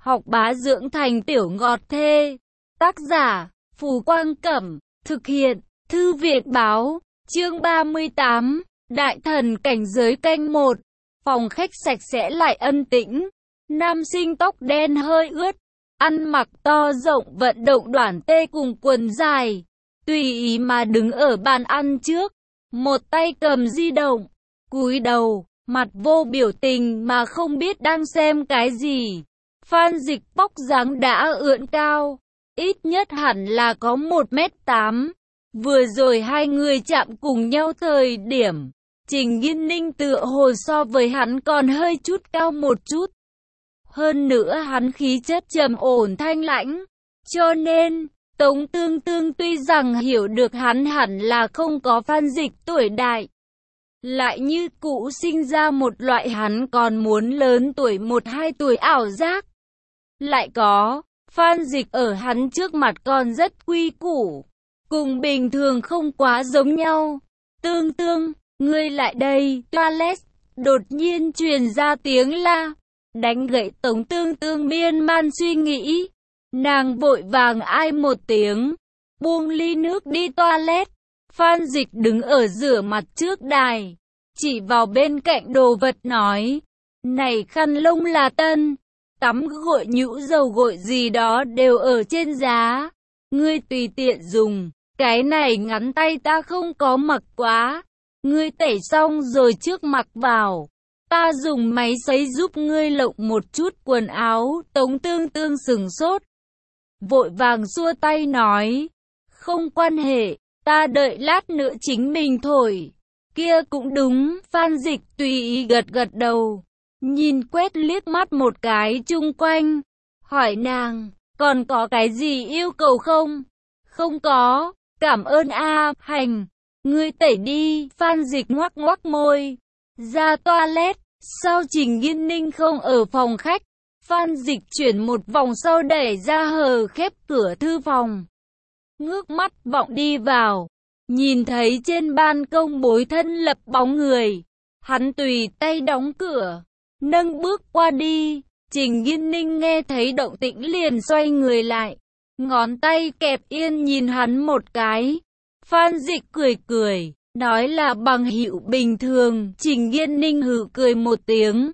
học bá dưỡng thành tiểu ngọt thê. Tác giả, Phù Quang Cẩm, thực hiện, Thư viện Báo, chương 38, Đại thần cảnh giới canh 1, phòng khách sạch sẽ lại ân tĩnh, nam sinh tóc đen hơi ướt, ăn mặc to rộng vận động đoản tê cùng quần dài, tùy ý mà đứng ở bàn ăn trước, một tay cầm di động, cúi đầu, mặt vô biểu tình mà không biết đang xem cái gì. Phan Dịch vóc dáng đã ưỡn cao, ít nhất hẳn là có 1m8. Vừa rồi hai người chạm cùng nhau thời điểm, Trình Nghiên Ninh tựa hồ so với hắn còn hơi chút cao một chút. Hơn nữa hắn khí chất trầm ổn thanh lãnh, cho nên Tống Tương Tương tuy rằng hiểu được hắn hẳn là không có Phan Dịch tuổi đại, lại như cũ sinh ra một loại hắn còn muốn lớn tuổi 1-2 tuổi ảo giác. Lại có, Phan Dịch ở hắn trước mặt còn rất quy củ, cùng bình thường không quá giống nhau. Tương Tương, ngươi lại đây, toilet, đột nhiên truyền ra tiếng la, đánh gãy Tống Tương Tương miên man suy nghĩ. Nàng vội vàng ai một tiếng, buông ly nước đi toilet. Phan Dịch đứng ở rửa mặt trước đài, chỉ vào bên cạnh đồ vật nói, này khăn lông là tân, tắm gội nhũ dầu gội gì đó đều ở trên giá, ngươi tùy tiện dùng, cái này ngắn tay ta không có mặc quá, ngươi tẩy xong rồi trước mặc vào, ta dùng máy sấy giúp ngươi lộng một chút quần áo. Tống Tương Tương sửng sốt, vội vàng xua tay nói, không quan hệ, ta đợi lát nữa chính mình thổi. Kia cũng đúng. Phan Dịch tùy ý gật gật đầu, nhìn quét liếc mắt một cái chung quanh, hỏi nàng, còn có cái gì yêu cầu không? Không có, cảm ơn a. Hành, ngươi tẩy đi. Phan Dịch ngoắc ngoắc môi, ra toilet. Sau Trình Nghiên Ninh không ở phòng khách, Phan Dịch chuyển một vòng sau đẩy ra hờ khép cửa thư phòng, ngước mắt vọng đi vào, nhìn thấy trên ban công bối thân lập bóng người, hắn tùy tay đóng cửa, nâng bước qua đi. Trình Nghiên Ninh nghe thấy động tĩnh liền xoay người lại, ngón tay kẹp yên nhìn hắn một cái. Phan Dịch cười cười, nói là bằng hữu bình thường. Trình Nghiên Ninh hừ cười một tiếng,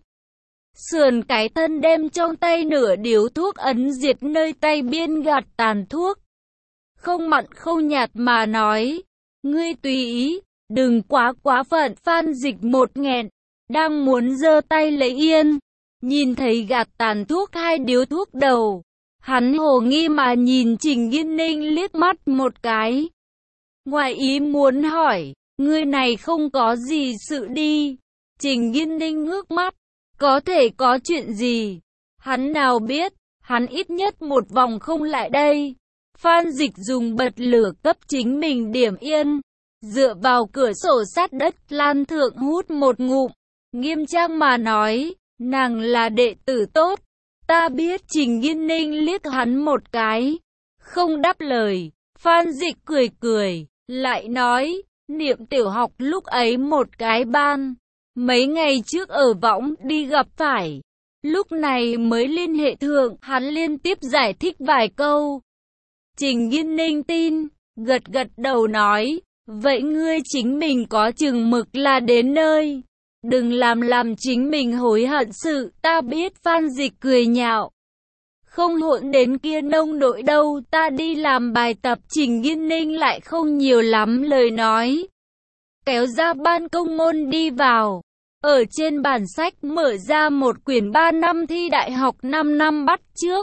sườn cái thân đem trong tay nửa điếu thuốc ấn diệt nơi tay biên gạt tàn thuốc, không mặn không nhạt mà nói, ngươi tùy ý, đừng quá phận. Phan Dịch một nghẹn, đang muốn giơ tay lấy yên, nhìn thấy gạt tàn thuốc hai điếu thuốc đầu, hắn hồ nghi mà nhìn Trình Nghiên Ninh liếc mắt một cái, ngoài ý muốn hỏi, ngươi này không có gì sự đi? Trình Nghiên Ninh ngước mắt, có thể có chuyện gì? Hắn nào biết, hắn ít nhất một vòng không lại đây. Phan Dịch dùng bật lửa cấp chính mình điểm yên, dựa vào cửa sổ sát đất lan thượng hút một ngụm, nghiêm trang mà nói, nàng là đệ tử tốt. Ta biết. Trình Nghiên Ninh liếc hắn một cái, không đáp lời. Phan Dịch cười cười, lại nói, niệm tiểu học lúc ấy một cái ban, mấy ngày trước ở võng đi gặp phải, lúc này mới liên hệ thượng. Hắn liên tiếp giải thích vài câu. Trình Nghiên Ninh tin, gật gật đầu nói, vậy ngươi chính mình có chừng mực là đến nơi, đừng làm chính mình hối hận sự. Ta biết. Phan Dịch cười nhạo, không hỗn đến kia nông nỗi đâu, ta đi làm bài tập. Trình Nghiên Ninh lại không nhiều lắm lời nói, kéo ra ban công môn đi vào, ở trên bản sách mở ra một quyển 3 năm thi đại học 5 năm bắt trước,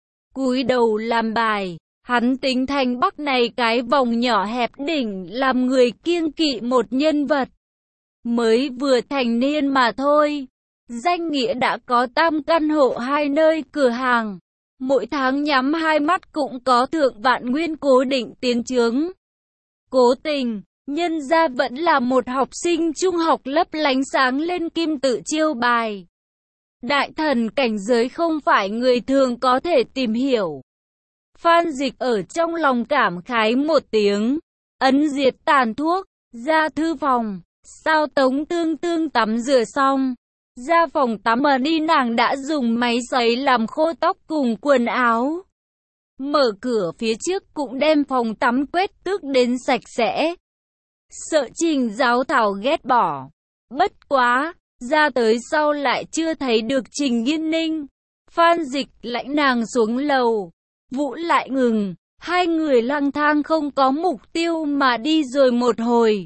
cúi đầu làm bài. Hắn tính thành Bắc này cái vòng nhỏ hẹp đỉnh làm người kiêng kỵ một nhân vật, mới vừa thành niên mà thôi. Danh nghĩa đã có 3 căn hộ 2 nơi cửa hàng, mỗi tháng nhắm hai mắt cũng có thượng vạn nguyên cố định tiến chướng. Cố tình, nhân ra vẫn là một học sinh trung học lấp lánh sáng lên kim tự chiêu bài. Đại thần cảnh giới không phải người thường có thể tìm hiểu. Phan Dịch ở trong lòng cảm khái một tiếng, ấn diệt tàn thuốc, ra thư phòng. Sao Tống Tương Tương tắm rửa xong, Ra phòng tắm mà đi, nàng đã dùng máy sấy làm khô tóc cùng quần áo. Mở cửa phía trước cũng đem phòng tắm quét tước đến sạch sẽ. Sợ Trình Giáo Thảo ghét bỏ. Bất quá, ra tới sau lại chưa thấy được Trình Nghiên Ninh. Phan Dịch lãnh nàng xuống lầu. Vũ lại ngừng. Hai người lang thang không có mục tiêu mà đi rồi một hồi.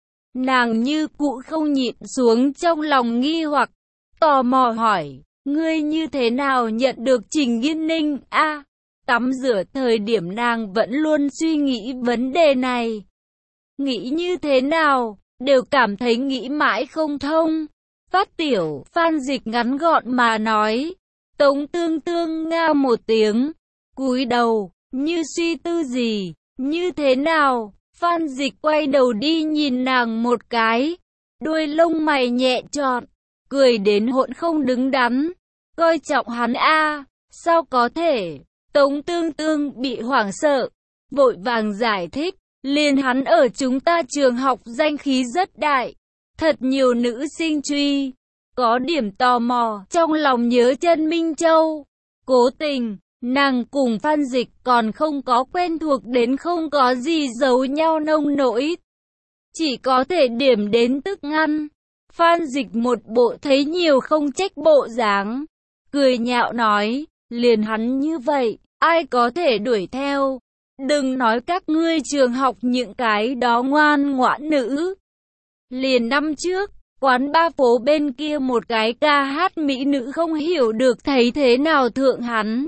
Nàng như cũ không nhịn xuống trong lòng nghi hoặc, tò mò hỏi, ngươi như thế nào nhận được Trình Nghiên Ninh a? Tắm rửa thời điểm nàng vẫn luôn suy nghĩ vấn đề này. Nghĩ như thế nào, đều cảm thấy nghĩ mãi không thông. Phát tiểu, Phan Dịch ngắn gọn mà nói. Tống Tương Tương nga một tiếng, cúi đầu, như suy tư gì, như thế nào? Phan Dịch quay đầu đi nhìn nàng một cái, đuôi lông mày nhẹ trọn, cười đến hỗn không đứng đắn, coi trọng hắn a, sao có thể? Tống Tương Tương bị hoảng sợ, vội vàng giải thích, liền hắn ở chúng ta trường học danh khí rất đại, thật nhiều nữ sinh truy, có điểm tò mò, trong lòng nhớ chân Minh Châu, cố tình. Nàng cùng Phan Dịch còn không có quen thuộc đến không có gì giấu nhau nông nỗi. Chỉ có thể điểm đến tức ngăn. Phan Dịch một bộ thấy nhiều không trách bộ dáng. Cười nhạo nói, liền hắn như vậy, ai có thể đuổi theo. Đừng nói các ngươi trường học những cái đó ngoan ngoãn nữ. Liền năm trước, quán ba phố bên kia một cái ca hát mỹ nữ không hiểu được thấy thế nào thượng hắn.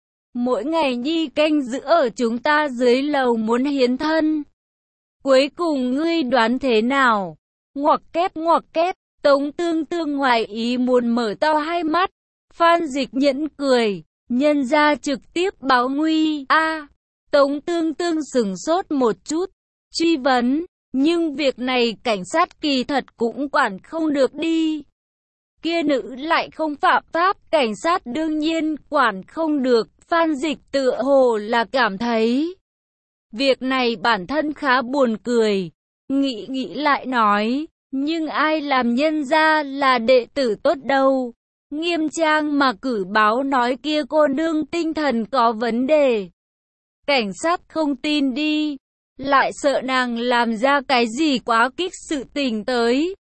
Mỗi ngày nhi canh giữ ở chúng ta dưới lầu muốn hiến thân. Cuối cùng ngươi đoán thế nào? Ngoặc kép, Tống Tương Tương ngoài ý muốn mở to hai mắt. Phan Dịch nhẫn cười, nhân ra trực tiếp báo nguy. Tống Tương Tương sửng sốt một chút, truy vấn, nhưng việc này cảnh sát kỳ thật cũng quản không được đi. Kia nữ lại không phạm pháp, cảnh sát đương nhiên quản không được. Phan Dịch tựa hồ là cảm thấy việc này bản thân khá buồn cười, nghĩ lại nói, nhưng ai làm nhân ra là đệ tử tốt đâu, nghiêm trang mà cử báo nói kia cô nương tinh thần có vấn đề. Cảnh sát không tin đi, lại sợ nàng làm ra cái gì quá kích sự tình tới.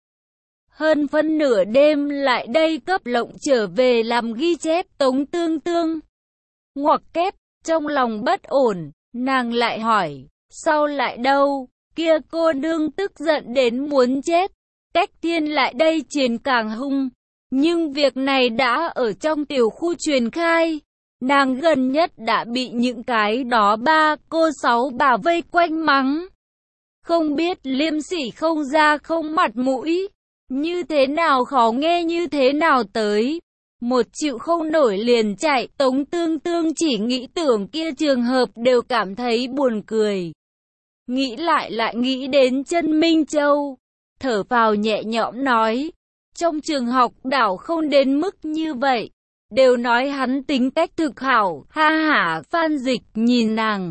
Hơn phân nửa đêm lại đây cấp lộng trở về làm ghi chép. Tống Tương Tương ngoặc kép, trong lòng bất ổn, nàng lại hỏi, sao lại đâu, kia cô nương tức giận đến muốn chết, Cách Thiên lại đây truyền càng hung, nhưng việc này đã ở trong tiểu khu truyền khai, nàng gần nhất đã bị những cái đó ba cô sáu bà vây quanh mắng, không biết liêm sỉ không da không mặt mũi, như thế nào khó nghe như thế nào tới. Một chịu không nổi liền chạy. Tống Tương Tương chỉ nghĩ tưởng kia trường hợp đều cảm thấy buồn cười. Nghĩ lại nghĩ đến chân Minh Châu. Thở vào nhẹ nhõm nói. Trong trường học đảo không đến mức như vậy. Đều nói hắn tính cách thực hảo. Ha hả. Phan Dịch nhìn nàng.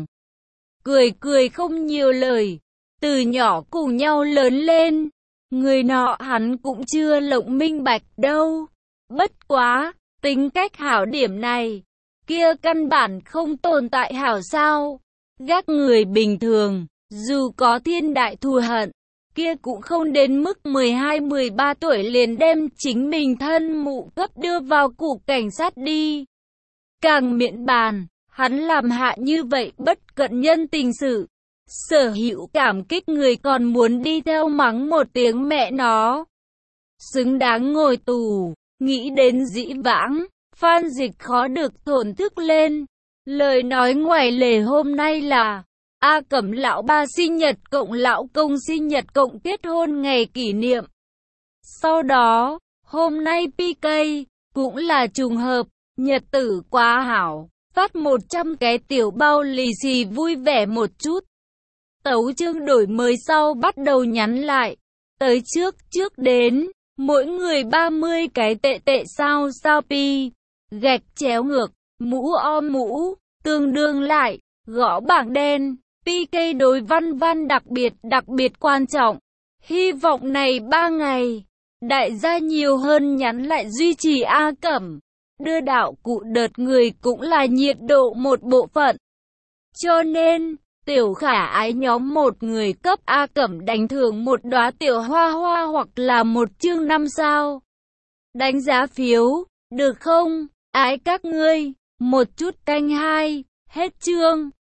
Cười không nhiều lời. Từ nhỏ cùng nhau lớn lên. Người nọ hắn cũng chưa lộng minh bạch đâu. Bất quá, tính cách hảo điểm này, kia căn bản không tồn tại hảo sao. Gác người bình thường, dù có thiên đại thù hận, kia cũng không đến mức 12-13 tuổi liền đem chính mình thân mụ cấp đưa vào cục cảnh sát đi. Càng miễn bàn, hắn làm hạ như vậy bất cận nhân tình sự. Sở hữu cảm kích người còn muốn đi theo mắng một tiếng mẹ nó. Xứng đáng ngồi tù. Nghĩ đến dĩ vãng, Phan Dịch khó được thổn thức lên. Lời nói ngoài lề hôm nay là A Cẩm lão ba sinh nhật cộng lão công sinh nhật cộng kết hôn ngày kỷ niệm. Sau đó, hôm nay PK, cũng là trùng hợp, nhật tử quá hảo, phát 100 cái tiểu bao lì xì vui vẻ một chút. Tấu chương đổi mới sau bắt đầu nhắn lại, tới trước đến. Mỗi người 30 cái tệ sao pi, gạch chéo ngược, mũ om mũ, tương đương lại, gõ bảng đen, PK đối văn đặc biệt quan trọng. Hy vọng này 3 ngày, Đại gia nhiều hơn nhắn lại duy trì A Cẩm. Đưa đạo cụ đợt người cũng là nhiệt độ một bộ phận. Cho nên, tiểu khả ái nhóm một người cấp A Cẩm đánh thưởng một đóa tiểu hoa hoa hoặc là một chương 5 sao. Đánh giá phiếu, được không? Ái các ngươi, một chút canh hai, hết chương.